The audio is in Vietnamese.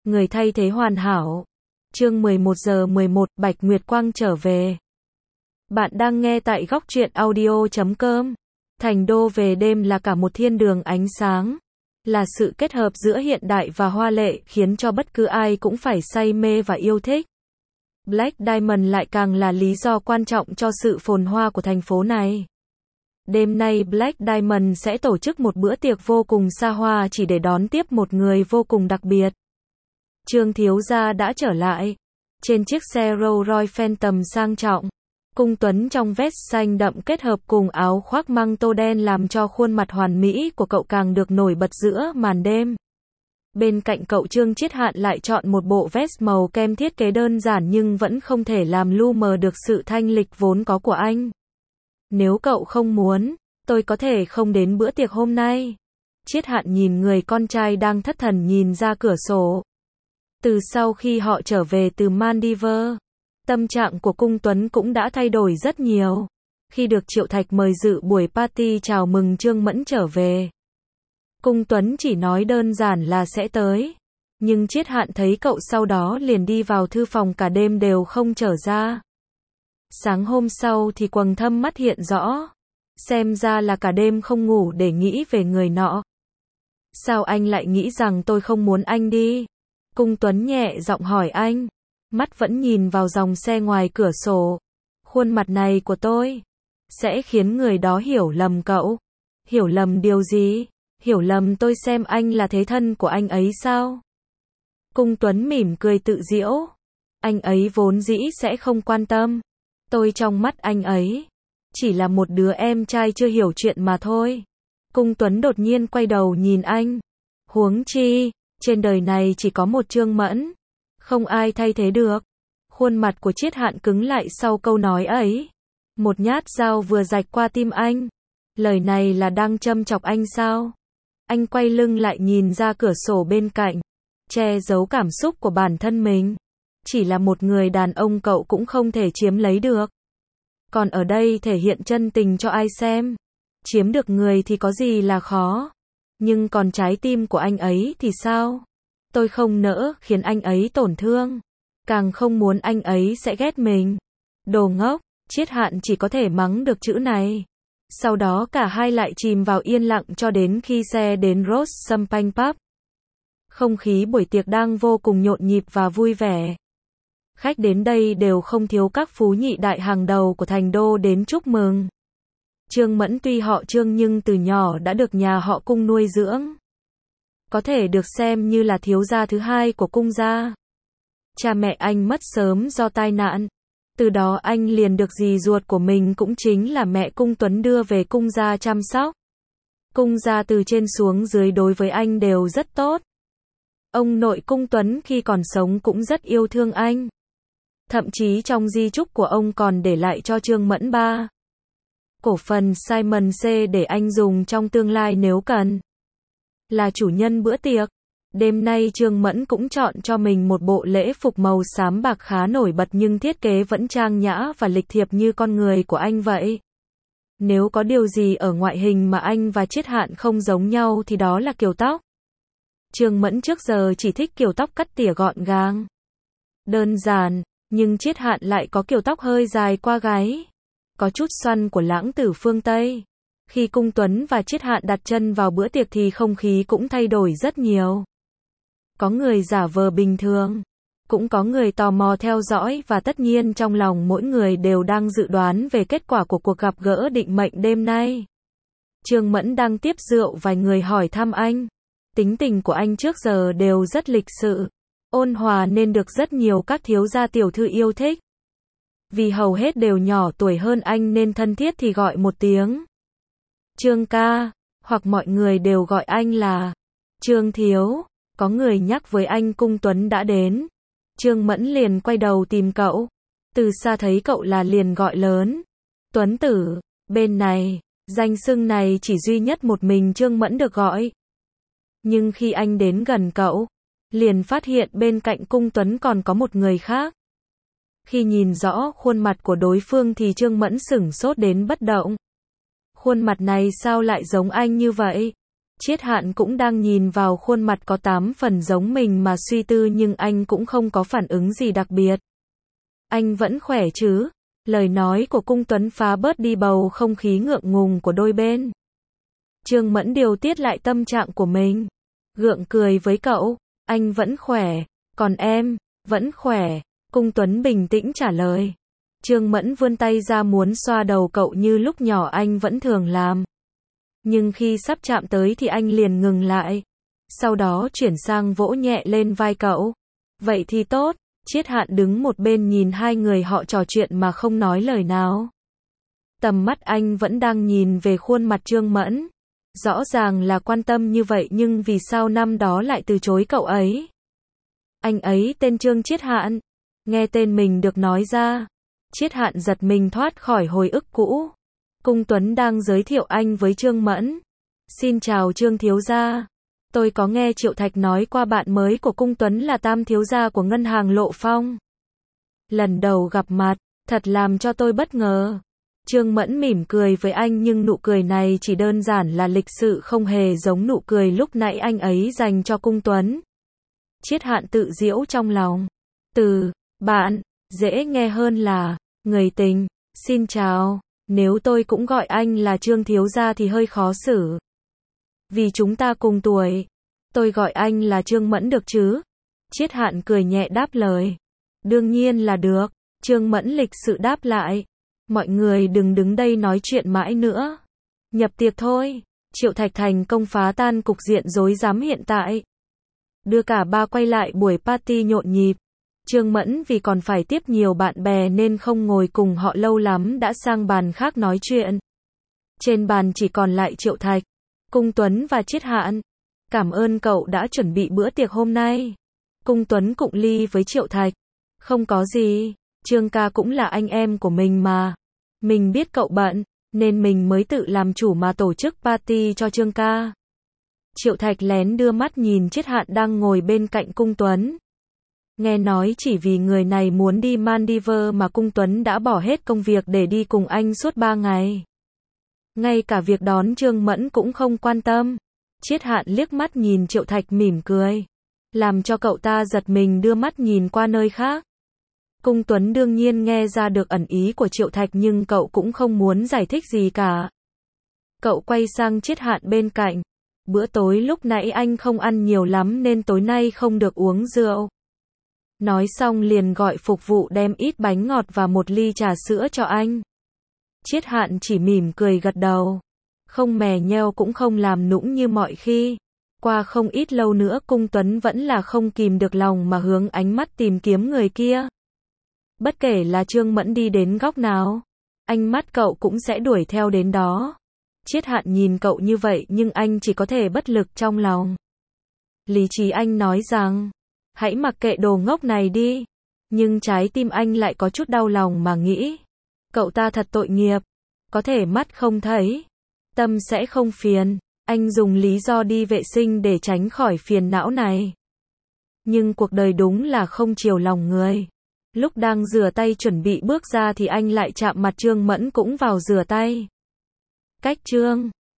người thay thế hoàn hảo. Chương 11:11, Bạch Nguyệt Quang trở về. Bạn đang nghe tại góc truyện audio.com. Thành đô về đêm là cả một thiên đường ánh sáng. Là sự kết hợp giữa hiện đại và hoa lệ khiến cho bất cứ ai cũng phải say mê và yêu thích. Black Diamond lại càng là lý do quan trọng cho sự phồn hoa của thành phố này. Đêm nay Black Diamond sẽ tổ chức một bữa tiệc vô cùng xa hoa chỉ để đón tiếp một người vô cùng đặc biệt. Trương thiếu gia đã trở lại. Trên chiếc xe Rolls Royce Phantom sang trọng, Cung Tuấn trong vest xanh đậm kết hợp cùng áo khoác măng tô đen làm cho khuôn mặt hoàn mỹ của cậu càng được nổi bật giữa màn đêm. Bên cạnh cậu Trương Chiết Hạn lại chọn một bộ vest màu kem thiết kế đơn giản nhưng vẫn không thể làm lu mờ được sự thanh lịch vốn có của anh. Nếu cậu không muốn, tôi có thể không đến bữa tiệc hôm nay. Chiết Hạn nhìn người con trai đang thất thần nhìn ra cửa sổ. Từ sau khi họ trở về từ Maldives, tâm trạng của Cung Tuấn cũng đã thay đổi rất nhiều. Khi được Triệu Thạch mời dự buổi party chào mừng Trương Mẫn trở về, Cung Tuấn chỉ nói đơn giản là sẽ tới. Nhưng Chiết Hạn thấy cậu sau đó liền đi vào thư phòng cả đêm đều không trở ra. Sáng hôm sau thì quầng thâm mắt hiện rõ. Xem ra là cả đêm không ngủ để nghĩ về người nọ. Sao anh lại nghĩ rằng tôi không muốn anh đi? Cung Tuấn nhẹ giọng hỏi anh. Mắt vẫn nhìn vào dòng xe ngoài cửa sổ. Khuôn mặt này của tôi sẽ khiến người đó hiểu lầm cậu. Hiểu lầm điều gì? Hiểu lầm tôi xem anh là thế thân của anh ấy sao? Cung Tuấn mỉm cười tự giễu. Anh ấy vốn dĩ sẽ không quan tâm. Tôi trong mắt anh ấy chỉ là một đứa em trai chưa hiểu chuyện mà thôi. Cung Tuấn đột nhiên quay đầu nhìn anh. Huống chi, trên đời này chỉ có một Trương Mẫn. Không ai thay thế được. Khuôn mặt của Chiết Hạn cứng lại sau câu nói ấy. Một nhát dao vừa rạch qua tim anh. Lời này là đang châm chọc anh sao? Anh quay lưng lại nhìn ra cửa sổ bên cạnh. Che giấu cảm xúc của bản thân mình. Chỉ là một người đàn ông cậu cũng không thể chiếm lấy được. Còn ở đây thể hiện chân tình cho ai xem. Chiếm được người thì có gì là khó. Nhưng còn trái tim của anh ấy thì sao? Tôi không nỡ khiến anh ấy tổn thương. Càng không muốn anh ấy sẽ ghét mình. Đồ ngốc, Chiết Hạn chỉ có thể mắng được chữ này. Sau đó cả hai lại chìm vào yên lặng cho đến khi xe đến Rose Champagne Pub. Không khí buổi tiệc đang vô cùng nhộn nhịp và vui vẻ. Khách đến đây đều không thiếu các phú nhị đại hàng đầu của thành đô đến chúc mừng. Trương Mẫn tuy họ Trương nhưng từ nhỏ đã được nhà họ Cung nuôi dưỡng. Có thể được xem như là thiếu gia thứ hai của Cung gia. Cha mẹ anh mất sớm do tai nạn. Từ đó anh liền được dì ruột của mình cũng chính là mẹ Cung Tuấn đưa về Cung gia chăm sóc. Cung gia từ trên xuống dưới đối với anh đều rất tốt. Ông nội Cung Tuấn khi còn sống cũng rất yêu thương anh. Thậm chí trong di chúc của ông còn để lại cho Trương Mẫn 3 cổ phần Simon C để anh dùng trong tương lai nếu cần. Là chủ nhân bữa tiệc, đêm nay Trương Mẫn cũng chọn cho mình một bộ lễ phục màu xám bạc khá nổi bật nhưng thiết kế vẫn trang nhã và lịch thiệp như con người của anh vậy. Nếu có điều gì ở ngoại hình mà anh và Chiết Hạn không giống nhau thì đó là kiểu tóc. Trương Mẫn trước giờ chỉ thích kiểu tóc cắt tỉa gọn gàng, đơn giản, nhưng Chiết Hạn lại có kiểu tóc hơi dài qua gáy, có chút xoăn của lãng tử phương Tây. Khi Cung Tuấn và Chiết Hạn đặt chân vào bữa tiệc thì không khí cũng thay đổi rất nhiều. Có người giả vờ bình thường, cũng có người tò mò theo dõi và tất nhiên trong lòng mỗi người đều đang dự đoán về kết quả của cuộc gặp gỡ định mệnh đêm nay. Trương Mẫn đang tiếp rượu vài người hỏi thăm anh. Tính tình của anh trước giờ đều rất lịch sự, ôn hòa nên được rất nhiều các thiếu gia tiểu thư yêu thích. Vì hầu hết đều nhỏ tuổi hơn anh nên thân thiết thì gọi một tiếng Trương ca, hoặc mọi người đều gọi anh là Trương thiếu. Có người nhắc với anh Cung Tuấn đã đến. Trương Mẫn liền quay đầu tìm cậu. Từ xa thấy cậu là liền gọi lớn. Tuấn tử, bên này. Danh xưng này chỉ duy nhất một mình Trương Mẫn được gọi. Nhưng khi anh đến gần cậu, liền phát hiện bên cạnh Cung Tuấn còn có một người khác. Khi nhìn rõ khuôn mặt của đối phương thì Trương Mẫn sửng sốt đến bất động. Khuôn mặt này sao lại giống anh như vậy? Triết Hạn cũng đang nhìn vào khuôn mặt có 8 phần giống mình mà suy tư nhưng anh cũng không có phản ứng gì đặc biệt. Anh vẫn khỏe chứ? Lời nói của Cung Tuấn phá bớt đi bầu không khí ngượng ngùng của đôi bên. Trương Mẫn điều tiết lại tâm trạng của mình. Gượng cười với cậu, anh vẫn khỏe, còn em, vẫn khỏe. Cung Tuấn bình tĩnh trả lời. Trương Mẫn vươn tay ra muốn xoa đầu cậu như lúc nhỏ anh vẫn thường làm. Nhưng khi sắp chạm tới thì anh liền ngừng lại. Sau đó chuyển sang vỗ nhẹ lên vai cậu. Vậy thì tốt. Triết Hạn đứng một bên nhìn hai người họ trò chuyện mà không nói lời nào. Tầm mắt anh vẫn đang nhìn về khuôn mặt Trương Mẫn. Rõ ràng là quan tâm như vậy nhưng vì sao năm đó lại từ chối cậu ấy? Anh ấy tên Trương Triết Hạn. Nghe tên mình được nói ra. Triết Hạn giật mình thoát khỏi hồi ức cũ. Cung Tuấn đang giới thiệu anh với Trương Mẫn. Xin chào Trương thiếu gia. Tôi có nghe Triệu Thạch nói qua bạn mới của Cung Tuấn là Tam thiếu gia của ngân hàng Lộ Phong. Lần đầu gặp mặt, thật làm cho tôi bất ngờ. Trương Mẫn mỉm cười với anh nhưng nụ cười này chỉ đơn giản là lịch sự không hề giống nụ cười lúc nãy anh ấy dành cho Cung Tuấn. Triết Hạn tự giễu trong lòng. Từ bạn, dễ nghe hơn là người tình. Xin chào, nếu tôi cũng gọi anh là Trương thiếu gia thì hơi khó xử. Vì chúng ta cùng tuổi. Tôi gọi anh là Trương Mẫn được chứ? Triết Hạn cười nhẹ đáp lời. Đương nhiên là được. Trương Mẫn lịch sự đáp lại. Mọi người đừng đứng đây nói chuyện mãi nữa. Nhập tiệc thôi. Triệu Thạch thành công phá tan cục diện rối rắm hiện tại. Đưa cả ba quay lại buổi party nhộn nhịp. Trương Mẫn vì còn phải tiếp nhiều bạn bè nên không ngồi cùng họ lâu lắm đã sang bàn khác nói chuyện. Trên bàn chỉ còn lại Triệu Thạch, Cung Tuấn và Triết Hạn. Cảm ơn cậu đã chuẩn bị bữa tiệc hôm nay. Cung Tuấn cụng ly với Triệu Thạch. Không có gì, Trương ca cũng là anh em của mình mà. Mình biết cậu bận, nên mình mới tự làm chủ mà tổ chức party cho Trương ca. Triệu Thạch lén đưa mắt nhìn Triết Hạn đang ngồi bên cạnh Cung Tuấn. Nghe nói chỉ vì người này muốn đi Maldives mà Cung Tuấn đã bỏ hết công việc để đi cùng anh suốt 3 ngày. Ngay cả việc đón Trương Mẫn cũng không quan tâm. Triết Hạn liếc mắt nhìn Triệu Thạch mỉm cười. Làm cho cậu ta giật mình đưa mắt nhìn qua nơi khác. Cung Tuấn đương nhiên nghe ra được ẩn ý của Triệu Thạch nhưng cậu cũng không muốn giải thích gì cả. Cậu quay sang Triết Hạn bên cạnh. Bữa tối lúc nãy anh không ăn nhiều lắm nên tối nay không được uống rượu. Nói xong liền gọi phục vụ đem ít bánh ngọt và một ly trà sữa cho anh. Triết Hạn chỉ mỉm cười gật đầu. Không mè nheo cũng không làm nũng như mọi khi. Qua không ít lâu nữa Cung Tuấn vẫn là không kìm được lòng mà hướng ánh mắt tìm kiếm người kia. Bất kể là Trương Mẫn đi đến góc nào, ánh mắt cậu cũng sẽ đuổi theo đến đó. Triết Hạn nhìn cậu như vậy nhưng anh chỉ có thể bất lực trong lòng. Lý trí anh nói rằng, hãy mặc kệ đồ ngốc này đi. Nhưng trái tim anh lại có chút đau lòng mà nghĩ. Cậu ta thật tội nghiệp. Có thể mắt không thấy, tâm sẽ không phiền. Anh dùng lý do đi vệ sinh để tránh khỏi phiền não này. Nhưng cuộc đời đúng là không chiều lòng người. Lúc đang rửa tay chuẩn bị bước ra thì anh lại chạm mặt Trương Mẫn cũng vào rửa tay. Cách Trương